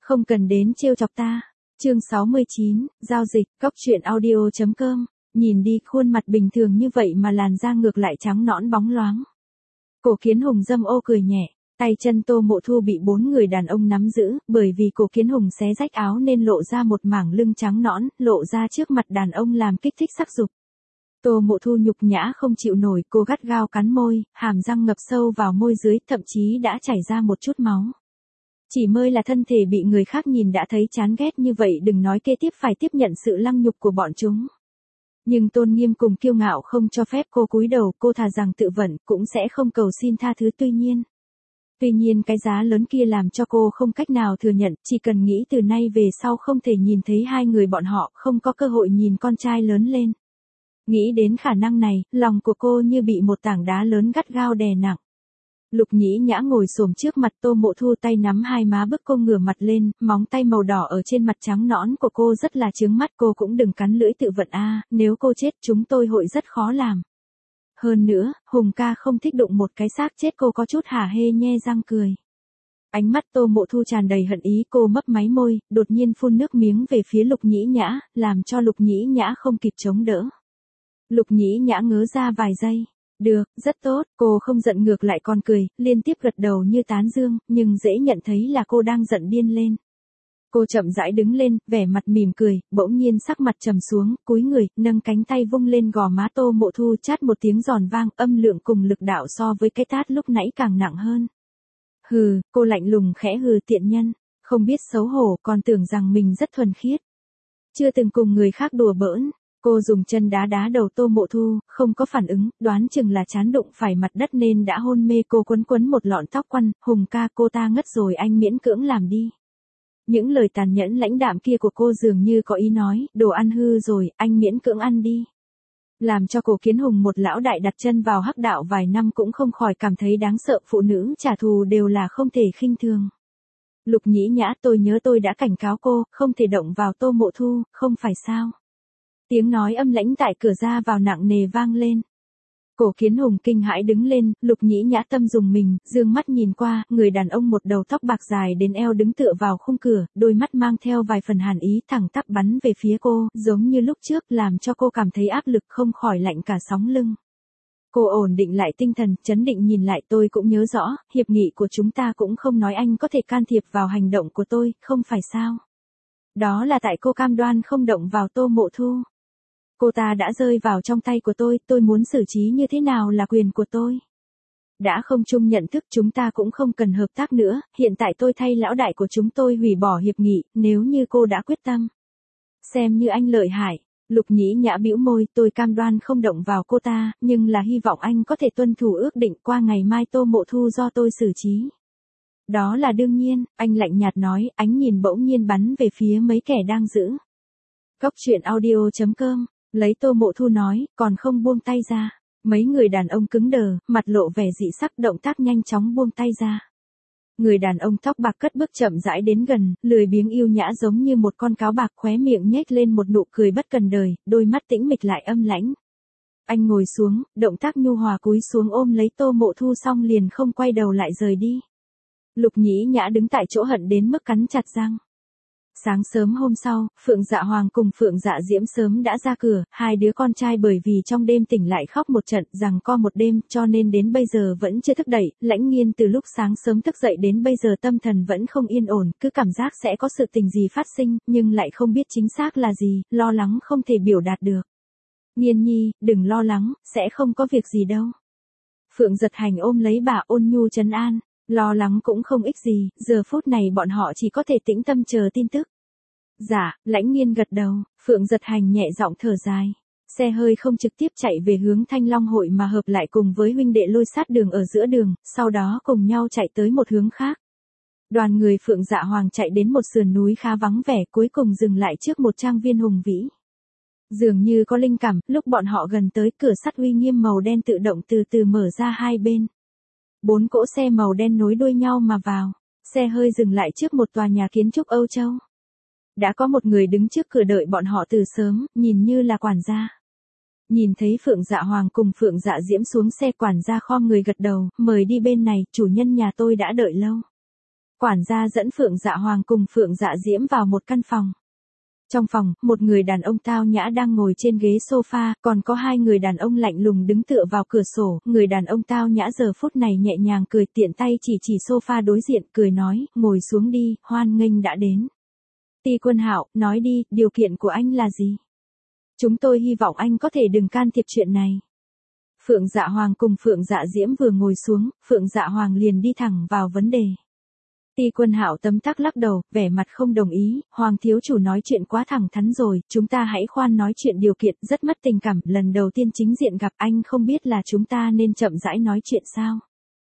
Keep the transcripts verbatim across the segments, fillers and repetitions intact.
Không cần đến trêu chọc ta. Chương sáu mươi chín, giao dịch, cóc truyện audio chấm com. Nhìn đi, khuôn mặt bình thường như vậy mà làn da ngược lại trắng nõn bóng loáng. Cổ Kiến Hùng dâm ô cười nhẹ, tay chân Tô Mộ Thu bị bốn người đàn ông nắm giữ, bởi vì Cổ Kiến Hùng xé rách áo nên lộ ra một mảng lưng trắng nõn, lộ ra trước mặt đàn ông làm kích thích sắc dục. Tô Mộ Thu nhục nhã không chịu nổi, cô gắt gao cắn môi, hàm răng ngập sâu vào môi dưới, thậm chí đã chảy ra một chút máu. Chỉ mơi là thân thể bị người khác nhìn đã thấy chán ghét như vậy, đừng nói kế tiếp phải tiếp nhận sự lăng nhục của bọn chúng. Nhưng tôn nghiêm cùng kiêu ngạo không cho phép cô cúi đầu, cô thà rằng tự vẫn, cũng sẽ không cầu xin tha thứ. Tuy nhiên, tuy nhiên cái giá lớn kia làm cho cô không cách nào thừa nhận, chỉ cần nghĩ từ nay về sau không thể nhìn thấy hai người bọn họ, không có cơ hội nhìn con trai lớn lên. Nghĩ đến khả năng này, lòng của cô như bị một tảng đá lớn gắt gao đè nặng. Lục Nhĩ Nhã ngồi xổm trước mặt Tô Mộ Thu, tay nắm hai má bức cô ngửa mặt lên, móng tay màu đỏ ở trên mặt trắng nõn của cô rất là chướng mắt. Cô cũng đừng cắn lưỡi tự vận a, nếu cô chết chúng tôi hội rất khó làm. Hơn nữa, Hùng ca không thích đụng một cái xác chết. Cô có chút hả hê nhe răng cười. Ánh mắt Tô Mộ Thu tràn đầy hận ý, cô mấp máy môi, đột nhiên phun nước miếng về phía Lục Nhĩ Nhã, làm cho Lục Nhĩ Nhã không kịp chống đỡ. Lục Nhĩ Nhã ngớ ra vài giây. Được, rất tốt, cô không giận ngược lại còn cười, liên tiếp gật đầu như tán dương, nhưng dễ nhận thấy là cô đang giận điên lên. Cô chậm rãi đứng lên, vẻ mặt mỉm cười, bỗng nhiên sắc mặt trầm xuống, cúi người, nâng cánh tay vung lên gò má Tô Mộ Thu, chát một tiếng giòn vang, âm lượng cùng lực đạo so với cái tát lúc nãy càng nặng hơn. Hừ, cô lạnh lùng khẽ hừ, tiện nhân, không biết xấu hổ, còn tưởng rằng mình rất thuần khiết. Chưa từng cùng người khác đùa bỡn. Cô dùng chân đá đá đầu Tô Mộ Thu, không có phản ứng, đoán chừng là chán đụng phải mặt đất nên đã hôn mê. Cô quấn quấn một lọn tóc quăn, Hùng ca, cô ta ngất rồi, anh miễn cưỡng làm đi. Những lời tàn nhẫn lãnh đạm kia của cô dường như có ý nói, đồ ăn hư rồi, anh miễn cưỡng ăn đi. Làm cho Cổ Kiến Hùng, một lão đại đặt chân vào hắc đạo vài năm, cũng không khỏi cảm thấy đáng sợ. Phụ nữ trả thù đều là không thể khinh thường. Lục Nhĩ Nhã, tôi nhớ tôi đã cảnh cáo cô, không thể động vào Tô Mộ Thu, không phải sao? Tiếng nói âm lãnh tại cửa ra vào nặng nề vang lên. Cổ Kiến Hùng kinh hãi đứng lên, Lục Nhĩ Nhã tâm dùng mình, dương mắt nhìn qua, người đàn ông một đầu tóc bạc dài đến eo đứng tựa vào khung cửa, đôi mắt mang theo vài phần hàn ý, thẳng tắp bắn về phía cô, giống như lúc trước, làm cho cô cảm thấy áp lực không khỏi lạnh cả sóng lưng. Cô ổn định lại tinh thần, chấn định nhìn lại, tôi cũng nhớ rõ, hiệp nghị của chúng ta cũng không nói anh có thể can thiệp vào hành động của tôi, không phải sao? Đó là tại cô cam đoan không động vào Tô Mộ Thu. Cô ta đã rơi vào trong tay của tôi, tôi muốn xử trí như thế nào là quyền của tôi. Đã không chung nhận thức, chúng ta cũng không cần hợp tác nữa, hiện tại tôi thay lão đại của chúng tôi hủy bỏ hiệp nghị, nếu như cô đã quyết tâm. Xem như anh lợi hại. Lục Nhĩ Nhã bĩu môi, tôi cam đoan không động vào cô ta, nhưng là hy vọng anh có thể tuân thủ ước định, qua ngày mai Tô Mộ Thu do tôi xử trí. Đó là đương nhiên, anh lạnh nhạt nói, ánh nhìn bỗng nhiên bắn về phía mấy kẻ đang giữ. Cóc truyện audio chấm com. Lấy Tô Mộ Thu nói, còn không buông tay ra. Mấy người đàn ông cứng đờ, mặt lộ vẻ dị sắc, động tác nhanh chóng buông tay ra. Người đàn ông tóc bạc cất bước chậm rãi đến gần, lười biếng yêu nhã giống như một con cáo bạc, khóe miệng nhếch lên một nụ cười bất cần đời, đôi mắt tĩnh mịch lại âm lãnh. Anh ngồi xuống, động tác nhu hòa cúi xuống ôm lấy Tô Mộ Thu xong liền không quay đầu lại rời đi. Lục Nhĩ Nhã đứng tại chỗ hận đến mức cắn chặt răng. Sáng sớm hôm sau, Phượng Dạ Hoàng cùng Phượng Dạ Diễm sớm đã ra cửa, hai đứa con trai bởi vì trong đêm tỉnh lại khóc một trận, rằng co một đêm, cho nên đến bây giờ vẫn chưa thức dậy. Lãnh Nghiên từ lúc sáng sớm thức dậy đến bây giờ tâm thần vẫn không yên ổn, cứ cảm giác sẽ có sự tình gì phát sinh, nhưng lại không biết chính xác là gì, lo lắng không thể biểu đạt được. Nghiên nhi, đừng lo lắng, sẽ không có việc gì đâu. Phượng Giật Hành ôm lấy bà ôn nhu trấn an. Lo lắng cũng không ích gì, giờ phút này bọn họ chỉ có thể tĩnh tâm chờ tin tức. Dạ, Lãnh Nghiên gật đầu, Phượng Giật Hành nhẹ giọng thở dài. Xe hơi không trực tiếp chạy về hướng Thanh Long hội mà hợp lại cùng với huynh đệ Lôi sát đường ở giữa đường, sau đó cùng nhau chạy tới một hướng khác. Đoàn người Phượng Dạ Hoàng chạy đến một sườn núi khá vắng vẻ, cuối cùng dừng lại trước một trang viên hùng vĩ. Dường như có linh cảm, lúc bọn họ gần tới, cửa sắt uy nghiêm màu đen tự động từ từ mở ra hai bên. Bốn cỗ xe màu đen nối đuôi nhau mà vào. Xe hơi dừng lại trước một tòa nhà kiến trúc Âu Châu. Đã có một người đứng trước cửa đợi bọn họ từ sớm, nhìn như là quản gia. Nhìn thấy Phượng Dạ Hoàng cùng Phượng Dạ Diễm xuống xe, quản gia khom người gật đầu, mời đi bên này, chủ nhân nhà tôi đã đợi lâu. Quản gia dẫn Phượng Dạ Hoàng cùng Phượng Dạ Diễm vào một căn phòng. Trong phòng, một người đàn ông tao nhã đang ngồi trên ghế sofa, còn có hai người đàn ông lạnh lùng đứng tựa vào cửa sổ. Người đàn ông tao nhã giờ phút này nhẹ nhàng cười, tiện tay chỉ chỉ sofa đối diện, cười nói, ngồi xuống đi, hoan nghênh đã đến. Ti Quân Hạo, nói đi, điều kiện của anh là gì? Chúng tôi hy vọng anh có thể đừng can thiệp chuyện này. Phượng Dạ Hoàng cùng Phượng Dạ Diễm vừa ngồi xuống, Phượng Dạ Hoàng liền đi thẳng vào vấn đề. Ti Quân Hạo tấm tắc lắc đầu, vẻ mặt không đồng ý, Hoàng thiếu chủ nói chuyện quá thẳng thắn rồi, chúng ta hãy khoan nói chuyện điều kiện, rất mất tình cảm, lần đầu tiên chính diện gặp anh không biết là chúng ta nên chậm rãi nói chuyện sao.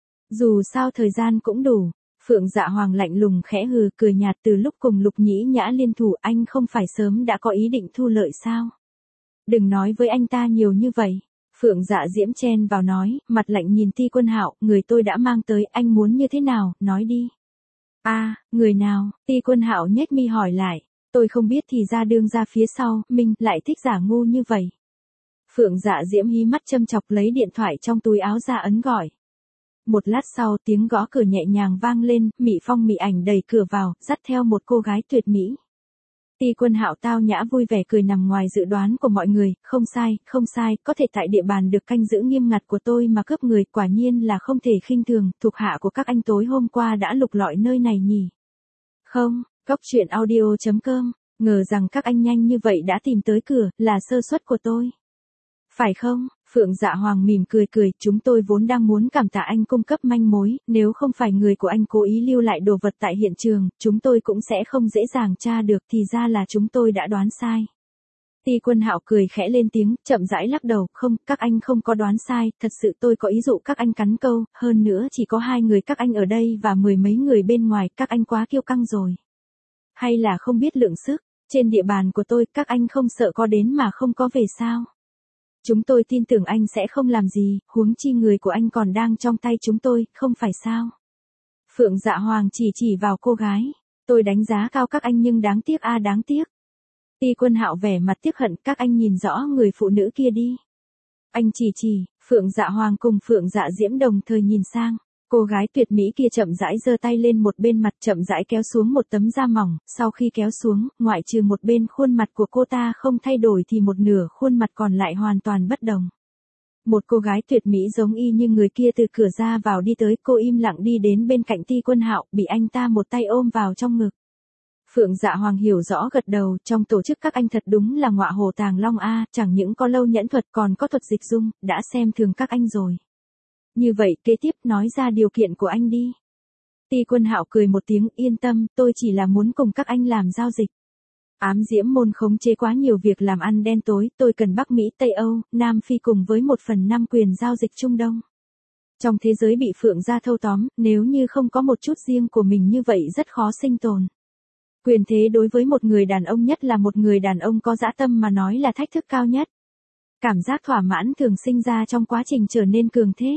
Dù sao thời gian cũng đủ. Phượng Dạ Hoàng lạnh lùng khẽ hừ, cười nhạt, từ lúc cùng Lục Nhĩ Nhã liên thủ anh không phải sớm đã có ý định thu lợi sao? Đừng nói với anh ta nhiều như vậy. Phượng Dạ Diễm chen vào nói, mặt lạnh nhìn Ti Quân Hạo, người tôi đã mang tới, anh muốn như thế nào, nói đi. A, à, người nào? Ti Quân Hạo nhếch mi hỏi lại. Tôi không biết thì ra đương ra phía sau, mình lại thích giả ngu như vậy. Phượng Dạ Diễm hí mắt châm chọc lấy điện thoại trong túi áo ra ấn gọi. Một lát sau tiếng gõ cửa nhẹ nhàng vang lên, Mị Phong Mị Ảnh đẩy cửa vào, dắt theo một cô gái tuyệt mỹ. Ti Quân Hạo tao nhã vui vẻ cười, nằm ngoài dự đoán của mọi người, không sai, không sai, có thể tại địa bàn được canh giữ nghiêm ngặt của tôi mà cướp người, quả nhiên là không thể khinh thường, thuộc hạ của các anh tối hôm qua đã lục lọi nơi này nhỉ. Không, Cóc Truyện Audio chấm com, ngờ rằng các anh nhanh như vậy đã tìm tới cửa, là sơ suất của tôi. Phải không? Phượng Dạ Hoàng mỉm cười cười, chúng tôi vốn đang muốn cảm tạ anh cung cấp manh mối, nếu không phải người của anh cố ý lưu lại đồ vật tại hiện trường, chúng tôi cũng sẽ không dễ dàng tra được, thì ra là chúng tôi đã đoán sai. Ti Quân Hạo cười khẽ lên tiếng, chậm rãi lắc đầu, không, các anh không có đoán sai, thật sự tôi có ý dụ các anh cắn câu, hơn nữa chỉ có hai người các anh ở đây và mười mấy người bên ngoài, các anh quá kiêu căng rồi. Hay là không biết lượng sức, trên địa bàn của tôi, các anh không sợ có đến mà không có về sao? Chúng tôi tin tưởng anh sẽ không làm gì, huống chi người của anh còn đang trong tay chúng tôi, không phải sao? Phượng Dạ Hoàng chỉ chỉ vào cô gái. Tôi đánh giá cao các anh nhưng đáng tiếc a à, đáng tiếc. Ti Quân Hạo vẻ mặt tiếc hận, các anh nhìn rõ người phụ nữ kia đi. Anh chỉ chỉ, Phượng Dạ Hoàng cùng Phượng Dạ Diễm đồng thời nhìn sang. Cô gái tuyệt mỹ kia chậm rãi giơ tay lên một bên mặt, chậm rãi kéo xuống một tấm da mỏng, sau khi kéo xuống, ngoại trừ một bên khuôn mặt của cô ta không thay đổi thì một nửa khuôn mặt còn lại hoàn toàn bất đồng. Một cô gái tuyệt mỹ giống y như người kia từ cửa ra vào đi tới, cô im lặng đi đến bên cạnh Ti Quân Hạo, bị anh ta một tay ôm vào trong ngực. Phượng Dạ Hoàng hiểu rõ gật đầu, trong tổ chức các anh thật đúng là ngọa hổ tàng long a, chẳng những có lâu nhẫn thuật còn có thuật dịch dung, đã xem thường các anh rồi. Như vậy, kế tiếp nói ra điều kiện của anh đi. Ti Quân Hạo cười một tiếng, yên tâm, tôi chỉ là muốn cùng các anh làm giao dịch. Ám Diễm môn khống chế quá nhiều việc làm ăn đen tối, tôi cần Bắc Mỹ, Tây Âu, Nam Phi cùng với một phần năm quyền giao dịch Trung Đông. Trong thế giới bị Phượng gia thâu tóm, nếu như không có một chút riêng của mình như vậy rất khó sinh tồn. Quyền thế đối với một người đàn ông, nhất là một người đàn ông có dã tâm mà nói là thách thức cao nhất. Cảm giác thỏa mãn thường sinh ra trong quá trình trở nên cường thế.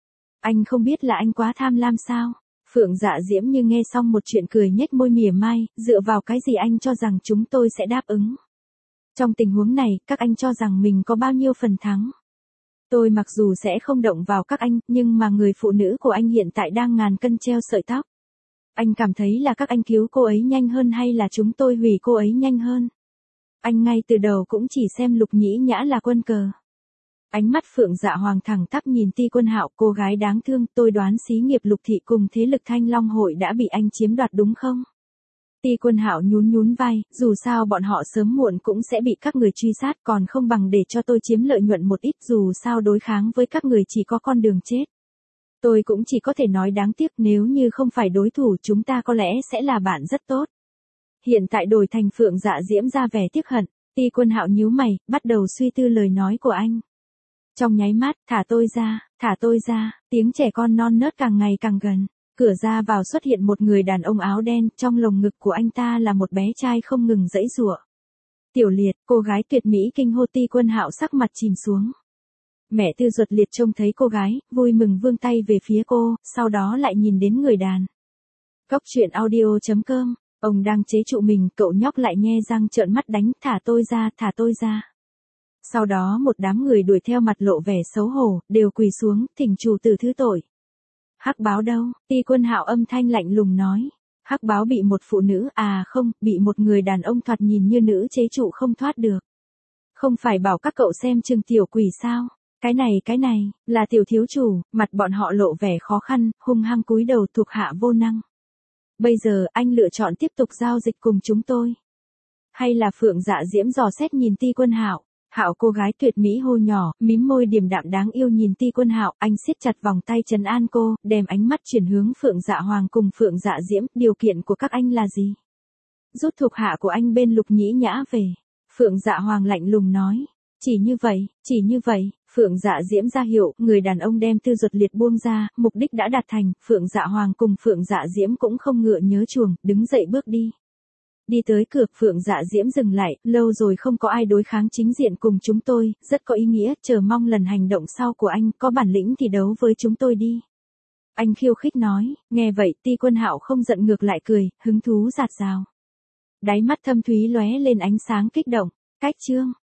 Anh không biết là anh quá tham lam sao? Phượng Dạ Diễm như nghe xong một chuyện cười nhếch môi mỉa mai, dựa vào cái gì anh cho rằng chúng tôi sẽ đáp ứng? Trong tình huống này, các anh cho rằng mình có bao nhiêu phần thắng? Tôi mặc dù sẽ không động vào các anh, nhưng mà người phụ nữ của anh hiện tại đang ngàn cân treo sợi tóc. Anh cảm thấy là các anh cứu cô ấy nhanh hơn hay là chúng tôi hủy cô ấy nhanh hơn? Anh ngay từ đầu cũng chỉ xem Lục Nhĩ Nhã là quân cờ. Ánh mắt Phượng Dạ Hoàng thẳng tắp nhìn Ti Quân Hạo, cô gái đáng thương, tôi đoán xí nghiệp Lục thị cùng thế lực Thanh Long hội đã bị anh chiếm đoạt đúng không? Ti Quân Hạo nhún nhún vai, dù sao bọn họ sớm muộn cũng sẽ bị các người truy sát, còn không bằng để cho tôi chiếm lợi nhuận một ít, dù sao đối kháng với các người chỉ có con đường chết. Tôi cũng chỉ có thể nói đáng tiếc, nếu như không phải đối thủ chúng ta có lẽ sẽ là bạn rất tốt. Hiện tại đổi thành Phượng Dạ Diễm ra vẻ tiếc hận, Ti Quân Hạo nhíu mày, bắt đầu suy tư lời nói của anh. Trong nháy mắt, thả tôi ra, thả tôi ra, tiếng trẻ con non nớt càng ngày càng gần. Cửa ra vào xuất hiện một người đàn ông áo đen, trong lồng ngực của anh ta là một bé trai không ngừng giãy giụa. Tiểu Liệt, cô gái tuyệt mỹ kinh hô. Ti Quân Hạo sắc mặt chìm xuống. Mẹ Tư Duật Liệt trông thấy cô gái, vui mừng vươn tay về phía cô, sau đó lại nhìn đến người đàn. Cóc Truyện Audio chấm com, ông đang chế trụ mình, cậu nhóc lại nhe răng trợn mắt đánh, thả tôi ra, thả tôi ra. Sau đó một đám người đuổi theo mặt lộ vẻ xấu hổ, đều quỳ xuống, thỉnh chủ tử thứ tội. Hắc báo đâu? Ti Quân Hạo âm thanh lạnh lùng nói. Hắc báo bị một phụ nữ, à không, bị một người đàn ông thoạt nhìn như nữ chế trụ không thoát được. Không phải bảo các cậu xem chừng tiểu quỷ sao? Cái này cái này, là tiểu thiếu chủ, mặt bọn họ lộ vẻ khó khăn, hung hăng cúi đầu thuộc hạ vô năng. Bây giờ anh lựa chọn tiếp tục giao dịch cùng chúng tôi. Hay là Phượng Dạ Diễm dò xét nhìn Ti Quân Hạo. Hạo cô gái tuyệt mỹ hô nhỏ, mím môi điềm đạm đáng yêu nhìn Ti Quân Hạo, anh siết chặt vòng tay trấn an cô, đem ánh mắt chuyển hướng Phượng Dạ Hoàng cùng Phượng Dạ Diễm, điều kiện của các anh là gì? Rút thuộc hạ của anh bên Lục Nhĩ Nhã về. Phượng Dạ Hoàng lạnh lùng nói, chỉ như vậy, chỉ như vậy. Phượng Dạ Diễm ra hiệu, người đàn ông đem Tư Duật Liệt buông ra, mục đích đã đạt thành, Phượng Dạ Hoàng cùng Phượng Dạ Diễm cũng không ngựa nhớ chuồng, đứng dậy bước đi. Đi tới cửa, Phượng Dạ Diễm dừng lại, lâu rồi không có ai đối kháng chính diện cùng chúng tôi, rất có ý nghĩa, chờ mong lần hành động sau của anh, có bản lĩnh thì đấu với chúng tôi đi. Anh khiêu khích nói, nghe vậy Ti Quân Hạo không giận ngược lại cười, hứng thú rạt rào. Đáy mắt thâm thúy lóe lên ánh sáng kích động, cách chương.